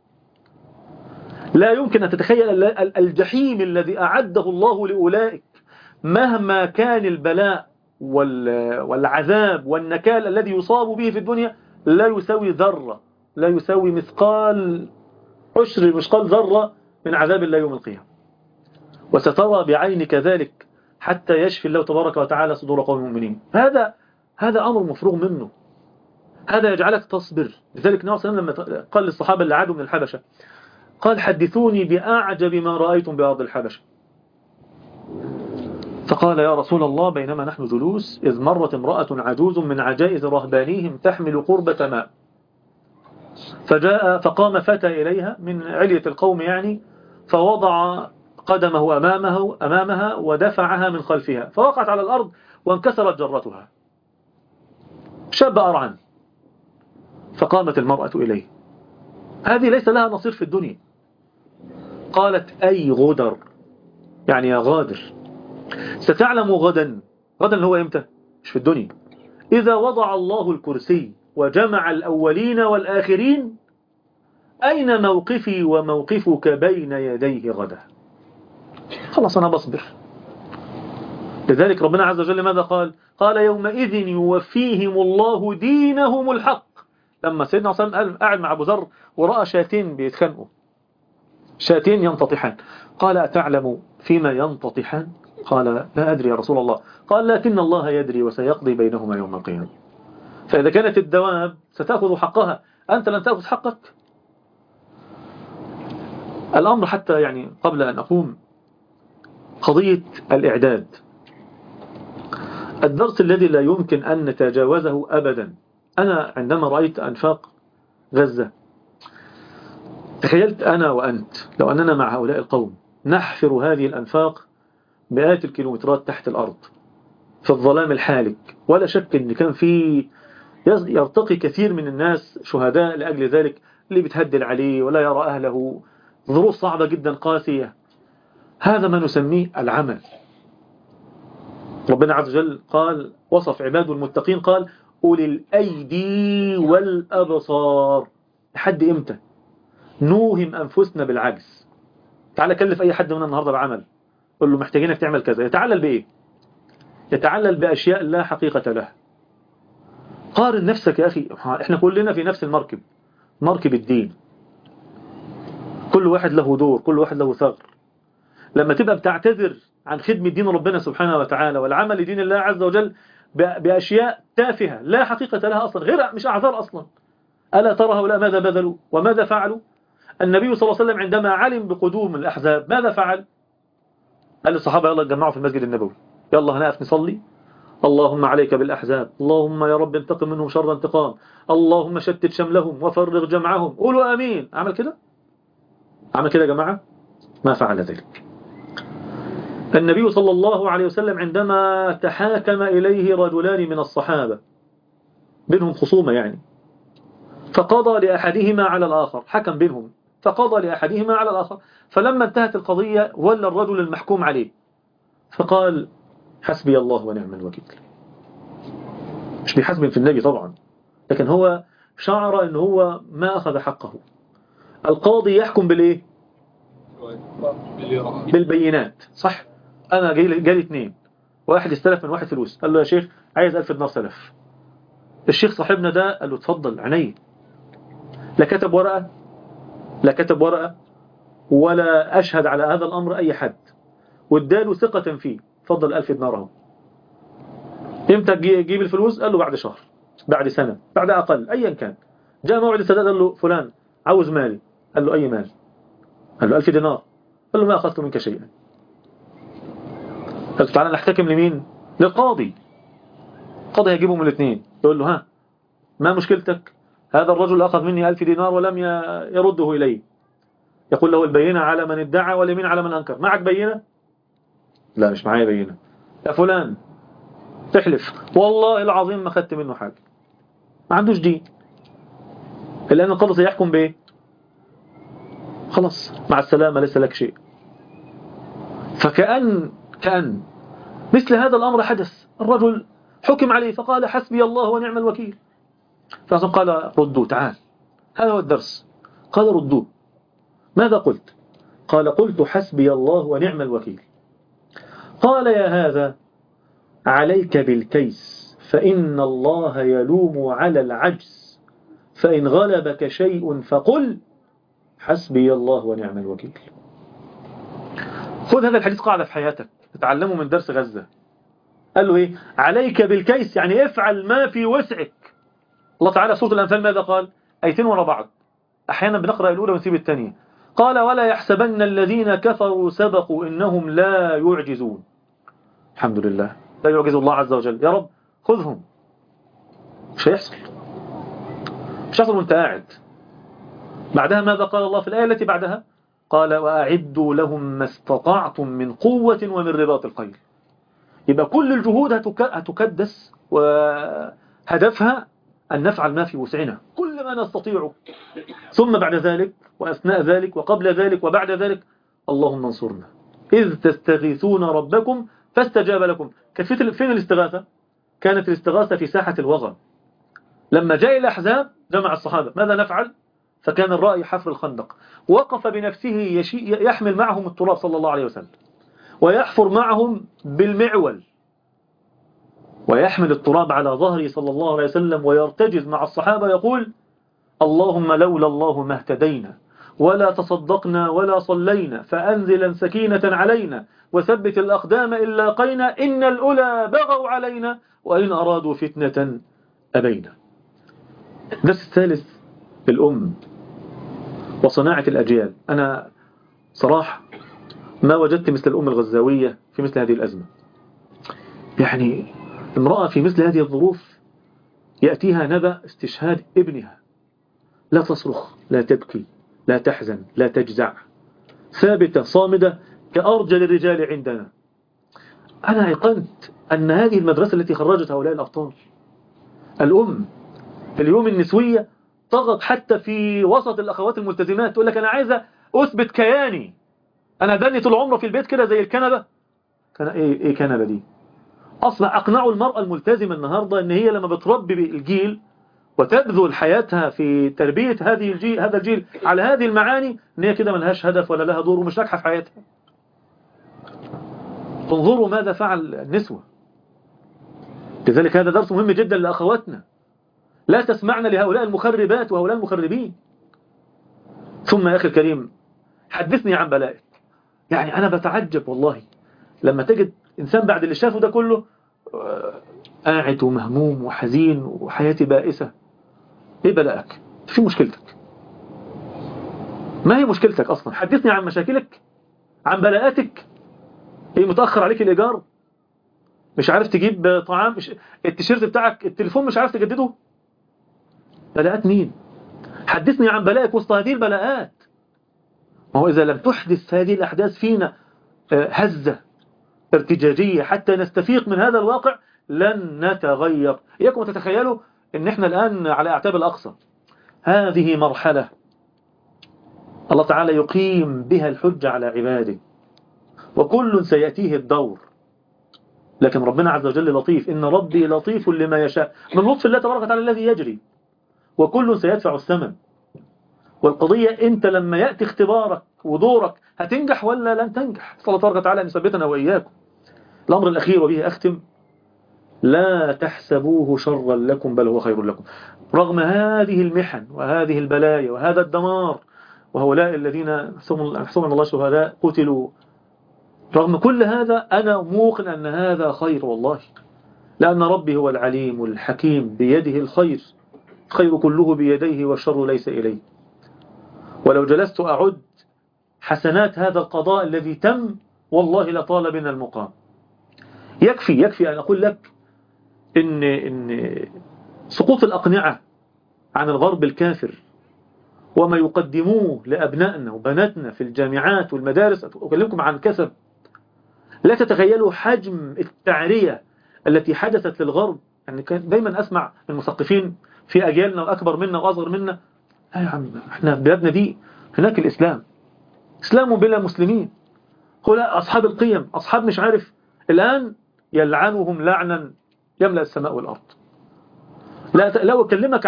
لا يمكن أن تتخيل الجحيم الذي أعده الله لأولئك، مهما كان البلاء والعذاب والنكال الذي يصاب به في الدنيا لا يساوي ذرة، لا يساوي مثقال ذرة من عذاب الله يوم القيامة. وسترى بعينك ذلك حتى يشفي الله تبارك وتعالى صدور قوم المؤمنين. هذا أمر مفروغ منه، هذا يجعلك تصبر. لذلك النبي صلى الله عليه وسلم لما قال للصحابة اللي عادوا من الحبشة، قال: حدثوني بأعجب ما رأيتم بأرض الحبشة. فقال: يا رسول الله بينما نحن جلوس إذ مرت امرأة عجوز من عجائز رهبانيهم تحمل قربة ماء، فقام فتى إليها من علية القوم يعني، فوضع قدمه أمامها ودفعها من خلفها فوقعت على الأرض وانكسرت جرتها. شاب أرعن، فقامت المرأة إليه، هذه ليس لها نصير في الدنيا. قالت: أي غدر، يعني يا غادر، ستعلم غدا اللي هو إمتى؟ مش في الدنيا. إذا وضع الله الكرسي وجمع الأولين والآخرين أين موقفي وموقفك بين يديه غدا؟ خلاص أنا بصبر. لذلك ربنا عز وجل ماذا قال؟ قال: يومئذ يوفيهم الله دينهم الحق. لما سيدنا صلى الله عليه وسلم قاعد مع أبو ذر ورأى شاتين بيتخانقوا، شاتين ينتطحان، قال: أتعلم فيما ينتطحان؟ قال: لا أدري يا رسول الله. قال: لكن الله يدري وسيقضي بينهما يوم القيامة. فإذا كانت الدواب ستأخذ حقها، أنت لن تأخذ حقك. الأمر حتى يعني قبل أن أقوم قضية الإعداد، الدرس الذي لا يمكن أن نتجاوزه أبدا. أنا عندما رأيت أنفاق غزة تخيلت أنا وأنت لو أننا مع هؤلاء القوم نحفر هذه الأنفاق مئات الكيلومترات تحت الأرض في الظلام الحالك. ولا شك أن كان في يرتقي كثير من الناس شهداء لأجل ذلك، اللي بتهدل عليه ولا يرى أهله، ظروف صعبة جدا قاسية. هذا ما نسميه العمل. ربنا عز وجل قال وصف عباده المتقين قال أولي الأيدي والأبصار. لحد إمتى نوهم أنفسنا بالعجز؟ تعال كلف أي حد من النهاردة بعمل، قل له محتاجينك تعمل كذا، يتعلل بإيه؟ يتعلل بأشياء لا حقيقة لها. قارن نفسك يا أخي، إحنا كلنا في نفس المركب، مركب الدين، كل واحد له دور، كل واحد له ثغر. لما تبقى بتعتذر عن خدمة دين ربنا سبحانه وتعالى والعمل لدين الله عز وجل بأشياء تافهة لا حقيقة لها أصلا، غير مش أعذار أصلا. ألا ترى هؤلاء ماذا بذلوا وماذا فعلوا؟ النبي صلى الله عليه وسلم عندما علم بقدوم الأحزاب ماذا فعل؟ قال للصحابة يلا اتجمعوا في المسجد النبوي، يلا هنقف نصلي. اللهم عليك بالأحزاب، اللهم يا رب انتقم منهم شر انتقام، اللهم شتت شملهم وفرغ جمعهم، قولوا آمين. عمل كده؟ عمل كده يا جماعة؟ ما فعل ذلك. النبي صلى الله عليه وسلم عندما تحاكم إليه رجلان من الصحابة بينهم خصومة يعني، فقضى لأحدهما على الآخر، حكم بينهم فقضى لأحدهما على الآخر، فلما انتهت القضية ولى الرجل المحكوم عليه فقال حسبي الله ونعم الوكيل. مش بيحسب في النبي طبعا، لكن هو شعر أنه هو ما أخذ حقه. القاضي يحكم بالإيه؟ بالبينات، صح. أنا جالي اثنين، واحد استلف من واحد فلوس، قال له يا شيخ عايز 1000 دينار سلف. الشيخ صاحبنا ده قال له اتفضل عيني، لا كتب ورقة، لا كتب ورقة ولا أشهد على هذا الأمر أي حد، واداله ثقة فيه، اتفضل 1000 دينار اهو. امتى تجيب الفلوس؟ قال له بعد شهر، بعد سنة، بعد أقل، أيا كان. جاء موعد السداد قال له فلان عاوز مالي، قال له أي مال؟ قال له 1000 دينار، قال له ما أخذت منك شيئا. قال له تعالى نحتكم لمين؟ للقاضي. القاضي هيجيبهم الاثنين، يقول له ها ما مشكلتك؟ هذا الرجل أخذ مني 1000 دينار ولم يرده إلي. يقول له البينة على من ادعى واليمين على من أنكر. معك بينة؟ لا مش معايا بينة. يا فلان تحلف والله العظيم ما خدت منه حاجة. ما عندوش دين، لأن القاضي سيحكم بإيه؟ خلاص مع السلامة ليس لك شيء. فكأن مثل هذا الأمر حدث، الرجل حكم عليه فقال حسبي الله ونعم الوكيل، فقال ردوا تعال، هذا هو الدرس. قال ردوا. ماذا قلت؟ قال قلت حسبي الله ونعم الوكيل. قال يا هذا عليك بالكيس فإن الله يلوم على العجز، فإن غلبك شيء فقل حسبي الله ونعم الوكيل. خذ هذا الحديث قاعدة في حياتك تتعلمه من درس غزة. قال له إيه؟ عليك بالكيس، يعني افعل ما في وسعك. الله تعالى سورة الأنفال ماذا قال؟ آيتين ورا بعض، أحيانا بنقرأ الأولى ونسيب الثانية. قال ولا يحسبن الذين كفروا سبقوا إنهم لا يعجزون. الحمد لله لا يعجز الله عز وجل. يا رب خذهم. مش هيحصل، مش هيحصل وانت قاعد. بعدها ماذا قال الله في الآية التي بعدها؟ قال وأعدوا لهم ما استطعتم من قوة ومن رباط الخيل. يبقى كل الجهود هتكدس وهدفها أن نفعل ما في وسعنا كل ما نستطيع. ثم بعد ذلك وأثناء ذلك وقبل ذلك وبعد ذلك اللهم انصرنا إذ تستغيثون ربكم فاستجاب لكم. كانت فين الاستغاثة؟ كانت الاستغاثة في ساحة الوغى. لما جاء الأحزاب جمع الصحابة ماذا نفعل؟ فكان الرأي حفر الخندق، وقف بنفسه يحمل معهم التراب صلى الله عليه وسلم، ويحفر معهم بالمعول، ويحمل التراب على ظهره صلى الله عليه وسلم، ويرتجز مع الصحابة يقول اللهم لولا الله ما اهتدينا ولا تصدقنا ولا صلينا، فأنزلا سكينة علينا وثبت الأقدام إن لاقينا، إن الأولى بغوا علينا وإن أرادوا فتنة أبينا. الدرس الثالث الأم وصناعة الأجيال. أنا صراحة ما وجدت مثل الأم الغزاوية في مثل هذه الأزمة. يعني امرأة في مثل هذه الظروف يأتيها نبأ استشهاد ابنها، لا تصرخ، لا تبكي، لا تحزن، لا تجزع، ثابتة صامدة كأرجل الرجال عندنا. أنا أيقنت أن هذه المدرسة التي خرجت هؤلاء الأبطال. الأم اليوم النسوية طغت حتى في وسط الأخوات الملتزمات، تقول لك أنا عايزة أثبت كياني، أنا دني طول عمره في البيت كده زي الكنبة. كان إيه كنبة دي؟ أصبح أقنعوا المرأة الملتزمة النهاردة إن هي لما بتربي الجيل وتبذل حياتها في تربية هذا الجيل على هذه المعاني، إن هي كده ملهاش هدف ولا لها دور ومش ناجحة في حياتها. انظروا ماذا فعل النسوة. لذلك هذا درس مهم جدا لأخواتنا، لا تسمعنا لهؤلاء المخربات وهؤلاء المخربين. ثم يا أخي الكريم، حدثني عن بلائك. يعني أنا بتعجب والله لما تجد إنسان بعد اللي شافه ده كله قاعد ومهموم وحزين وحياتي بائسة. إيه بلائك؟ في مشكلتك؟ ما هي مشكلتك أصلا؟ حدثني عن مشاكلك، عن بلاءاتك. إيه متأخر عليك الإيجار؟ مش عارف تجيب طعام؟ التيشيرت بتاعك التليفون مش عارف تجدده؟ بلاءات مين؟ حدثني عن بلائك وسط هذه البلاءات. ما هو إذا لم تحدث هذه الأحداث فينا هزة ارتجاجية حتى نستفيق من هذا الواقع لن نتغير. إياكم تتخيلوا إن إحنا الآن على أعتاب الأقصى. هذه مرحلة الله تعالى يقيم بها الحجة على عباده، وكل سيأتيه الدور. لكن ربنا عز وجل لطيف، إن ربي لطيف لما يشاء، من لطف الله تبارك وتعالى الذي يجري، وكل سيدفع الثمن. والقضية أنت لما يأتي اختبارك ودورك هتنجح ولا لن تنجح. صلى الله تبارك وتعالى أن يثبتنا وإياكم. الأمر الأخير وبه أختم: لا تحسبوه شرا لكم بل هو خير لكم. رغم هذه المحن وهذه البلايا وهذا الدمار وهؤلاء الذين حسبهم الله شهداء قتلوا، رغم كل هذا أنا موقن أن هذا خير والله، لأن ربي هو العليم الحكيم بيده الخير، خير كله بيديه والشر ليس إليه. ولو جلست أعد حسنات هذا القضاء الذي تم والله لطال بنا المقام. يكفي أن أقول لك إن سقوط الأقنعة عن الغرب الكافر وما يقدموه لأبنائنا وبناتنا في الجامعات والمدارس، أكلمكم عن كسب. لا تتخيلوا حجم التعرية التي حدثت للغرب. يعني كان دايما أسمع من المثقفين في أجيالنا وأكبر منا وأصغر منا: يا عم احنا بلادنا دي هناك الإسلام، إسلام بلا مسلمين، هؤلاء أصحاب القيم، أصحاب مش عارف. الآن يلعنهم لعنا يملأ السماء والأرض. لا أكلمك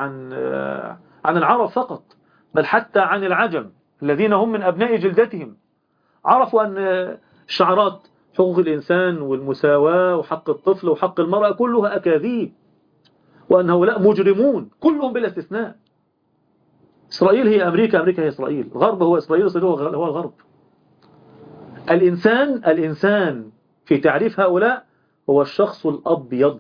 عن العرب فقط، بل حتى عن العجم الذين هم من أبناء جلدتهم عرفوا أن الشعارات حقوق الإنسان والمساواة وحق الطفل وحق المرأة كلها أكاذيب، وأن هؤلاء مجرمون كلهم بلا استثناء. إسرائيل هي أمريكا، أمريكا هي إسرائيل، الغرب هو إسرائيل، إسرائيل هو الغرب. الإنسان في تعريف هؤلاء هو الشخص الأبيض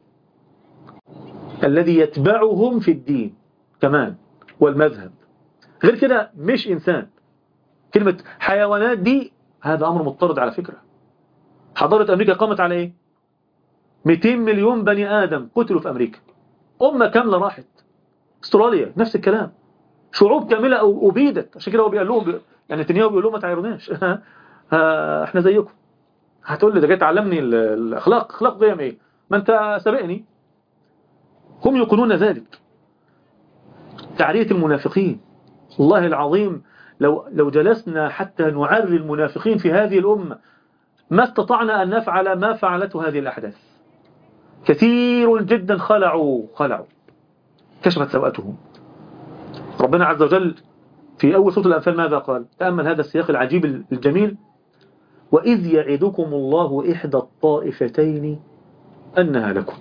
الذي يتبعهم في الدين كمان والمذهب. غير كده مش إنسان. كلمة حيوانات دي هذا أمر مضطرد على فكرة. حضارة أمريكا قامت على إيه؟ 200 مليون بني آدم قتلوا في أمريكا، أمة كاملة راحت. استراليا نفس الكلام، شعوب كاملة أبيدت. عشان كده هو بيقول لهم، يعني نتنياهو بيقول لهم ما تعيروناش احنا زيكم. هتقول لي ده جاي تعلمني الأخلاق، أخلاق قيم إيه؟ ما أنت سابقني. هم يقولون ذلك. تعرية المنافقين، والله العظيم لو جلسنا حتى نعري المنافقين في هذه الأمة ما استطعنا أن نفعل ما فعلته هذه الأحداث. كثير جدا خلعوا كشفت سوءتهم. ربنا عز وجل في أول سورة الأنفال ماذا قال؟ تأمل هذا السياق العجيب الجميل: وإذ يعدكم الله إحدى الطائفتين أنها لكم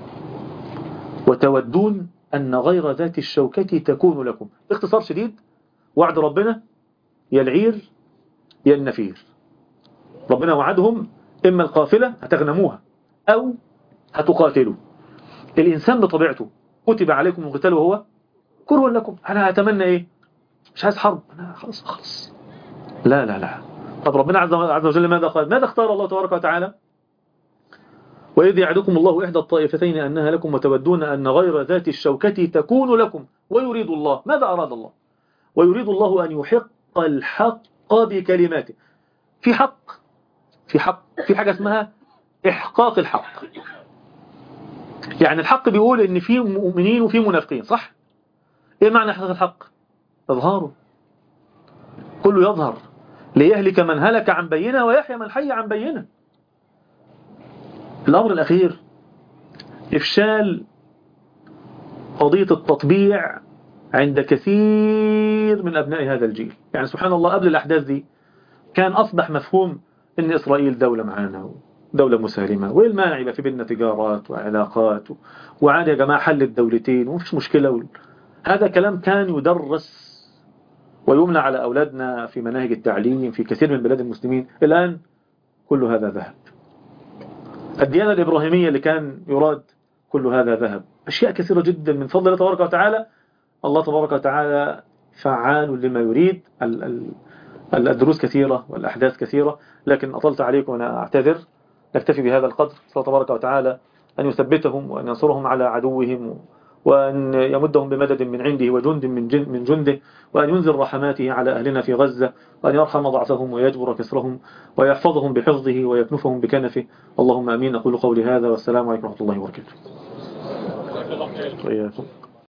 وتودون أن غير ذات الشوكة تكون لكم. باختصار شديد، وعد ربنا يا العير يا النفير. ربنا وعدهم إما القافلة هتغنموها أو هتقاتلوا. الإنسان بطبيعته كتب عليكم القتال وهو كره لكم. أنا أتمنى إيه؟ مش عايز حرب، أنا خلص. لا. طب ربنا عز وجل ماذا قال؟ ماذا اختار الله تبارك وتعالى؟ وإذ يعدكم الله إحدى الطائفتين أنها لكم وتودون أن غير ذات الشوكة تكون لكم ويريد الله. ماذا أراد الله؟ ويريد الله أن يحق الحق بكلماته. في حاجة اسمها إحقاق الحق. يعني الحق بيقول إن في مؤمنين وفي منافقين، صح؟ إيه معنى إحقاق الحق؟ إظهاره، كله يظهر. ليهلك من هلك عن بينة ويحيى من حي عن بينة. الأمر الأخير إفشال قضية التطبيع عند كثير من أبناء هذا الجيل. يعني سبحان الله قبل الأحداث دي كان أصبح مفهوم إن إسرائيل دولة معانا دولة مسالمة، وإيه المانع يبقى في بيننا تجارات وعلاقات وعادي يا جماعة حل الدولتين ومفيش مشكلة. هذا كلام كان يدرس ويمنع على أولادنا في مناهج التعليم في كثير من بلاد المسلمين. الآن كل هذا ذهب. الديانة الإبراهيمية اللي كان يراد كل هذا ذهب. أشياء كثيرة جدا من فضل الله تبارك وتعالى. الله تبارك وتعالى فعال لما يريد. الدروس كثيرة والأحداث كثيرة، لكن أطلت عليكم وأنا أعتذر. نكتفي بهذا القدر. الله تبارك وتعالى أن يثبتهم وأن ينصرهم على عدوهم، وأن يمدهم بمدد من عنده وجند من جنده، وأن ينزل رحماته على أهلنا في غزة، وأن يرحم ضعفهم ويجبر كسرهم ويحفظهم بحفظه ويكنفهم بكنفه. اللهم أمين. أقول قولي هذا والسلام عليكم ورحمة الله وبركاته.